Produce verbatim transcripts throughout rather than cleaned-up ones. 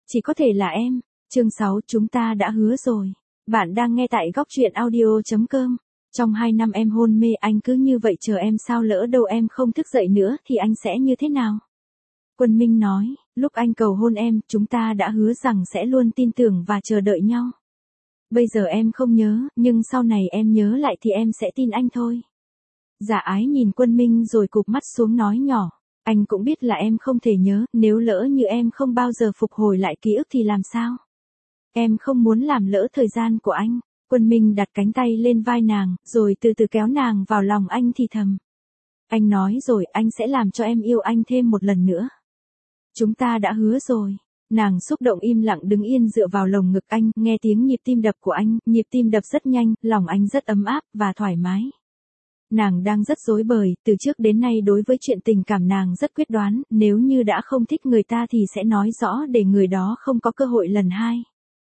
chỉ có thể là em. Chương sáu, chúng ta đã hứa rồi. Bạn đang nghe tại góc truyện audio chấm com. Trong hai năm em hôn mê anh cứ như vậy chờ em, sao lỡ đâu em không thức dậy nữa thì anh sẽ như thế nào? Quân Minh nói, lúc anh cầu hôn em, chúng ta đã hứa rằng sẽ luôn tin tưởng và chờ đợi nhau. Bây giờ em không nhớ, nhưng sau này em nhớ lại thì em sẽ tin anh thôi. Dạ Ái nhìn Quân Minh rồi cụp mắt xuống nói nhỏ, anh cũng biết là em không thể nhớ, nếu lỡ như em không bao giờ phục hồi lại ký ức thì làm sao? Em không muốn làm lỡ thời gian của anh. Quân Minh đặt cánh tay lên vai nàng, rồi từ từ kéo nàng vào lòng anh thì thầm. Anh nói rồi, anh sẽ làm cho em yêu anh thêm một lần nữa. Chúng ta đã hứa rồi. Nàng xúc động im lặng đứng yên dựa vào lồng ngực anh, nghe tiếng nhịp tim đập của anh, nhịp tim đập rất nhanh, lòng anh rất ấm áp và thoải mái. Nàng đang rất rối bời, từ trước đến nay đối với chuyện tình cảm nàng rất quyết đoán, nếu như đã không thích người ta thì sẽ nói rõ để người đó không có cơ hội lần hai.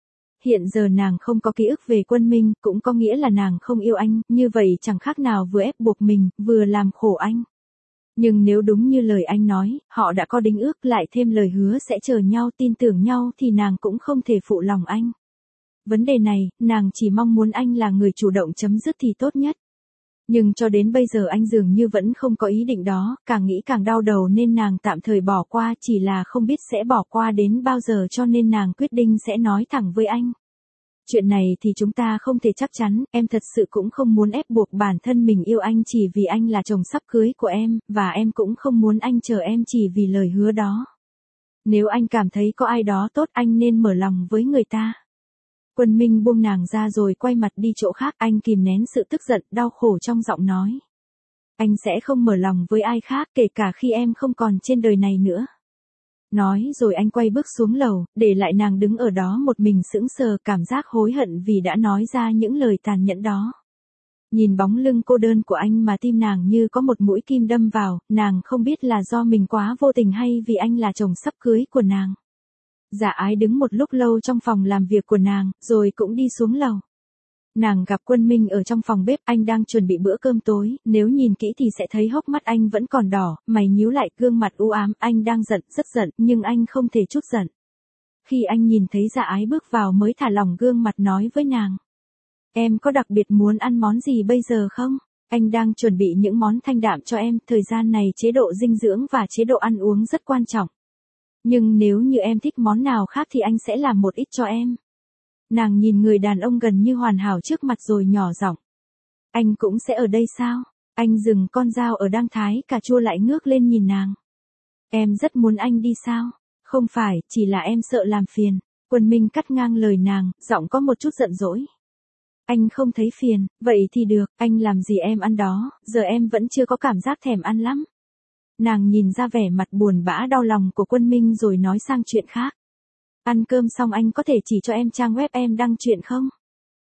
Hiện giờ nàng không có ký ức về Quân Minh, cũng có nghĩa là nàng không yêu anh, như vậy chẳng khác nào vừa ép buộc mình, vừa làm khổ anh. Nhưng nếu đúng như lời anh nói, họ đã có đính ước lại thêm lời hứa sẽ chờ nhau tin tưởng nhau thì nàng cũng không thể phụ lòng anh. Vấn đề này, nàng chỉ mong muốn anh là người chủ động chấm dứt thì tốt nhất. Nhưng cho đến bây giờ anh dường như vẫn không có ý định đó, càng nghĩ càng đau đầu nên nàng tạm thời bỏ qua, chỉ là không biết sẽ bỏ qua đến bao giờ cho nên nàng quyết định sẽ nói thẳng với anh. Chuyện này thì chúng ta không thể chắc chắn, em thật sự cũng không muốn ép buộc bản thân mình yêu anh chỉ vì anh là chồng sắp cưới của em, và em cũng không muốn anh chờ em chỉ vì lời hứa đó. Nếu anh cảm thấy có ai đó tốt anh nên mở lòng với người ta. Quân Minh buông nàng ra rồi quay mặt đi chỗ khác, anh kìm nén sự tức giận, đau khổ trong giọng nói. Anh sẽ không mở lòng với ai khác kể cả khi em không còn trên đời này nữa. Nói rồi anh quay bước xuống lầu, để lại nàng đứng ở đó một mình sững sờ, cảm giác hối hận vì đã nói ra những lời tàn nhẫn đó. Nhìn bóng lưng cô đơn của anh mà tim nàng như có một mũi kim đâm vào, nàng không biết là do mình quá vô tình hay vì anh là chồng sắp cưới của nàng. Dạ Ái đứng một lúc lâu trong phòng làm việc của nàng, rồi cũng đi xuống lầu. Nàng gặp Quân Minh ở trong phòng bếp, anh đang chuẩn bị bữa cơm tối, nếu nhìn kỹ thì sẽ thấy hốc mắt anh vẫn còn đỏ, mày nhíu lại, gương mặt u ám, anh đang giận, rất giận, nhưng anh không thể trút giận. Khi anh nhìn thấy Dạ Ái bước vào mới thả lỏng gương mặt nói với nàng. Em có đặc biệt muốn ăn món gì bây giờ không? Anh đang chuẩn bị những món thanh đạm cho em, thời gian này chế độ dinh dưỡng và chế độ ăn uống rất quan trọng. Nhưng nếu như em thích món nào khác thì anh sẽ làm một ít cho em. Nàng nhìn người đàn ông gần như hoàn hảo trước mặt rồi nhỏ giọng. Anh cũng sẽ ở đây sao? Anh dừng con dao ở đang thái cà chua lại ngước lên nhìn nàng. Em rất muốn anh đi sao? Không phải, chỉ là em sợ làm phiền. Quân Minh cắt ngang lời nàng, giọng có một chút giận dỗi. Anh không thấy phiền, vậy thì được, anh làm gì em ăn đó, giờ em vẫn chưa có cảm giác thèm ăn lắm. Nàng nhìn ra vẻ mặt buồn bã đau lòng của Quân Minh rồi nói sang chuyện khác. Ăn cơm xong anh có thể chỉ cho em trang web em đăng chuyện không?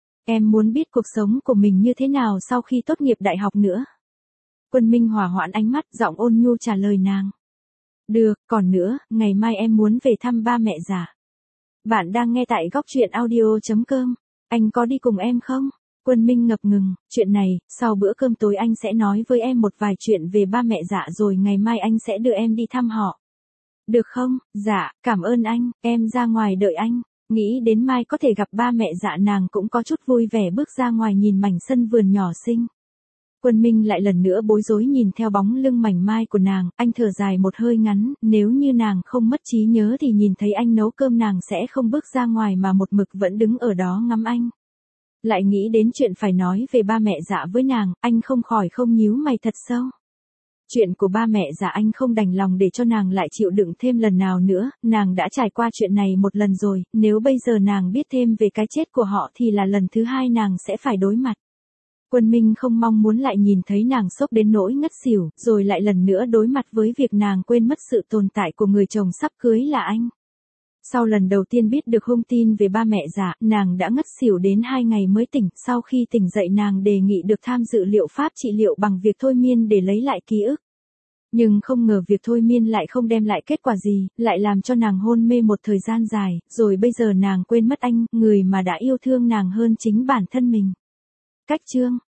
Em muốn biết cuộc sống của mình như thế nào sau khi tốt nghiệp đại học nữa. Quân Minh hòa hoãn ánh mắt, giọng ôn nhu trả lời nàng. Được, còn nữa, ngày mai em muốn về thăm ba mẹ già. Bạn đang nghe tại góc truyện audio chấm com. Anh có đi cùng em không? Quân Minh ngập ngừng, chuyện này, sau bữa cơm tối anh sẽ nói với em một vài chuyện về ba mẹ dạ rồi ngày mai anh sẽ đưa em đi thăm họ. Được không? Dạ, cảm ơn anh, em ra ngoài đợi anh. Nghĩ đến mai có thể gặp ba mẹ dạ nàng cũng có chút vui vẻ bước ra ngoài nhìn mảnh sân vườn nhỏ xinh. Quân Minh lại lần nữa bối rối nhìn theo bóng lưng mảnh mai của nàng, anh thở dài một hơi ngắn, nếu như nàng không mất trí nhớ thì nhìn thấy anh nấu cơm nàng sẽ không bước ra ngoài mà một mực vẫn đứng ở đó ngắm anh. Lại nghĩ đến chuyện phải nói về ba mẹ dạ với nàng, anh không khỏi không nhíu mày thật sâu. Chuyện của ba mẹ già anh không đành lòng để cho nàng lại chịu đựng thêm lần nào nữa, nàng đã trải qua chuyện này một lần rồi, nếu bây giờ nàng biết thêm về cái chết của họ thì là lần thứ hai nàng sẽ phải đối mặt. Quân Minh không mong muốn lại nhìn thấy nàng sốc đến nỗi ngất xỉu, rồi lại lần nữa đối mặt với việc nàng quên mất sự tồn tại của người chồng sắp cưới là anh. Sau lần đầu tiên biết được hung tin về ba mẹ già, nàng đã ngất xỉu đến hai ngày mới tỉnh, sau khi tỉnh dậy nàng đề nghị được tham dự liệu pháp trị liệu bằng việc thôi miên để lấy lại ký ức. Nhưng không ngờ việc thôi miên lại không đem lại kết quả gì, lại làm cho nàng hôn mê một thời gian dài, rồi bây giờ nàng quên mất anh, người mà đã yêu thương nàng hơn chính bản thân mình. Cách chương